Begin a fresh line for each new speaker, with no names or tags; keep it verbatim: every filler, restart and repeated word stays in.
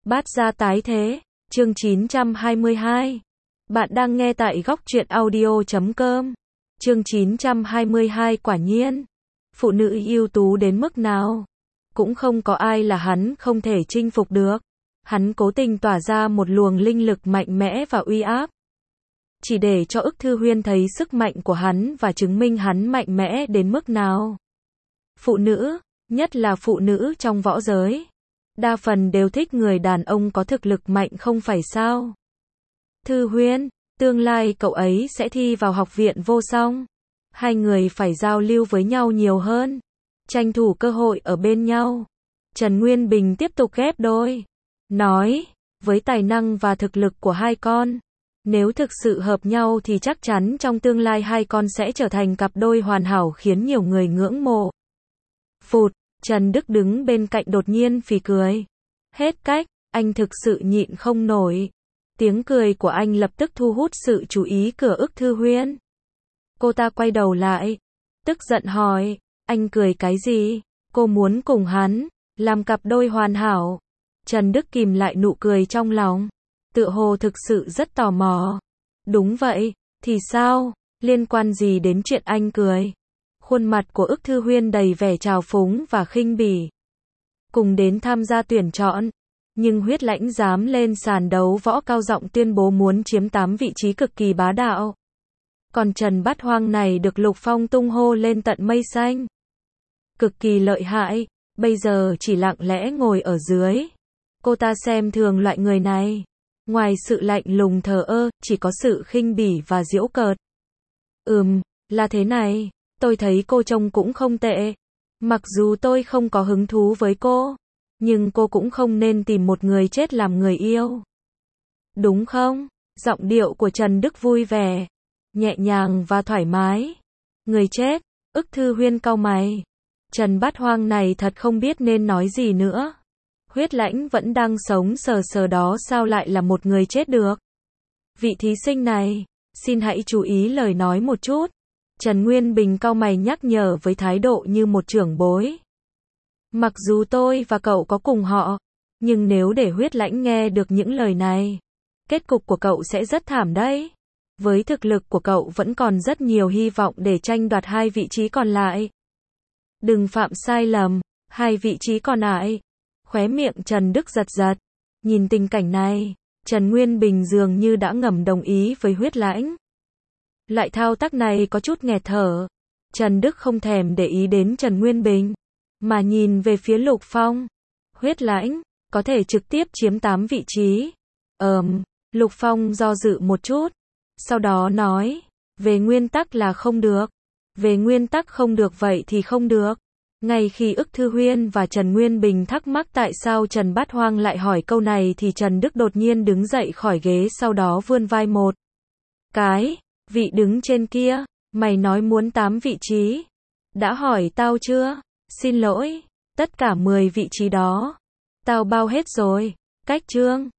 Bát gia tái thế, chương chín trăm hai mươi hai. Bạn đang nghe tại góc truyện audio chấm com. Chương chín trăm hai mươi hai quả nhiên. Phụ nữ ưu tú đến mức nào? Cũng không có ai là hắn không thể chinh phục được. Hắn cố tình tỏa ra một luồng linh lực mạnh mẽ và uy áp. Chỉ để cho Ức Thư Huyên thấy sức mạnh của hắn và chứng minh hắn mạnh mẽ đến mức nào. Phụ nữ, nhất là phụ nữ trong võ giới, đa phần đều thích người đàn ông có thực lực mạnh không phải sao? Thư Huyên, tương lai cậu ấy sẽ thi vào học viện vô song. Hai người phải giao lưu với nhau nhiều hơn, tranh thủ cơ hội ở bên nhau. Trần Nguyên Bình tiếp tục ghép đôi, nói, với tài năng và thực lực của hai con, nếu thực sự hợp nhau thì chắc chắn trong tương lai hai con sẽ trở thành cặp đôi hoàn hảo khiến nhiều người ngưỡng mộ. Phụt, Trần Đức đứng bên cạnh đột nhiên phì cười. Hết cách, anh thực sự nhịn không nổi. Tiếng cười của anh lập tức thu hút sự chú ý của Ức Thư Huyên. Cô ta quay đầu lại, tức giận hỏi, anh cười cái gì? Cô muốn cùng hắn làm cặp đôi hoàn hảo. Trần Đức kìm lại nụ cười trong lòng, tựa hồ thực sự rất tò mò. Đúng vậy, thì sao? Liên quan gì đến chuyện anh cười? Khuôn mặt của Ức Thư Huyên đầy vẻ trào phúng và khinh bỉ. Cùng đến tham gia tuyển chọn, nhưng Huyết Lãnh dám lên sàn đấu võ cao giọng tuyên bố muốn chiếm tám vị trí cực kỳ bá đạo. Còn Trần Bát Hoang này được Lục Phong tung hô lên tận mây xanh. Cực kỳ lợi hại, bây giờ chỉ lặng lẽ ngồi ở dưới. Cô ta xem thường loại người này. Ngoài sự lạnh lùng thờ ơ, chỉ có sự khinh bỉ và giễu cợt. Ừm, là thế này. Tôi thấy cô trông cũng không tệ. Mặc dù tôi không có hứng thú với cô, nhưng cô cũng không nên tìm một người chết làm người yêu. Đúng không? Giọng điệu của Trần Đức vui vẻ, nhẹ nhàng và thoải mái. Người chết? Ức Thư Huyên cau mày. Trần Bát Hoang này thật không biết nên nói gì nữa. Huyết Lãnh vẫn đang sống sờ sờ đó sao lại là một người chết được? Vị thí sinh này, xin hãy chú ý lời nói một chút. Trần Nguyên Bình cau mày nhắc nhở với thái độ như một trưởng bối. Mặc dù tôi và cậu có cùng họ, nhưng nếu để Huyết Lãnh nghe được những lời này, kết cục của cậu sẽ rất thảm đấy. Với thực lực của cậu vẫn còn rất nhiều hy vọng để tranh đoạt hai vị trí còn lại. Đừng phạm sai lầm, hai vị trí còn lại. Khóe miệng Trần Đức giật giật. Nhìn tình cảnh này, Trần Nguyên Bình dường như đã ngầm đồng ý với Huyết Lãnh. Loại thao tác này có chút nghẹt thở. Trần Đức không thèm để ý đến Trần Nguyên Bình, mà nhìn về phía Lục Phong. Huyết Lãnh, có thể trực tiếp chiếm tám vị trí. Ờm, Lục Phong do dự một chút. Sau đó nói, về nguyên tắc là không được. Về nguyên tắc không được vậy thì không được. Ngay khi Ức Thư Huyên và Trần Nguyên Bình thắc mắc tại sao Trần Bát Hoang lại hỏi câu này thì Trần Đức đột nhiên đứng dậy khỏi ghế sau đó vươn vai một cái. Vị đứng trên kia, mày nói muốn tám vị trí. Đã hỏi tao chưa? Xin lỗi, tất cả mười vị trí đó. Tao bao hết rồi. Cách chương.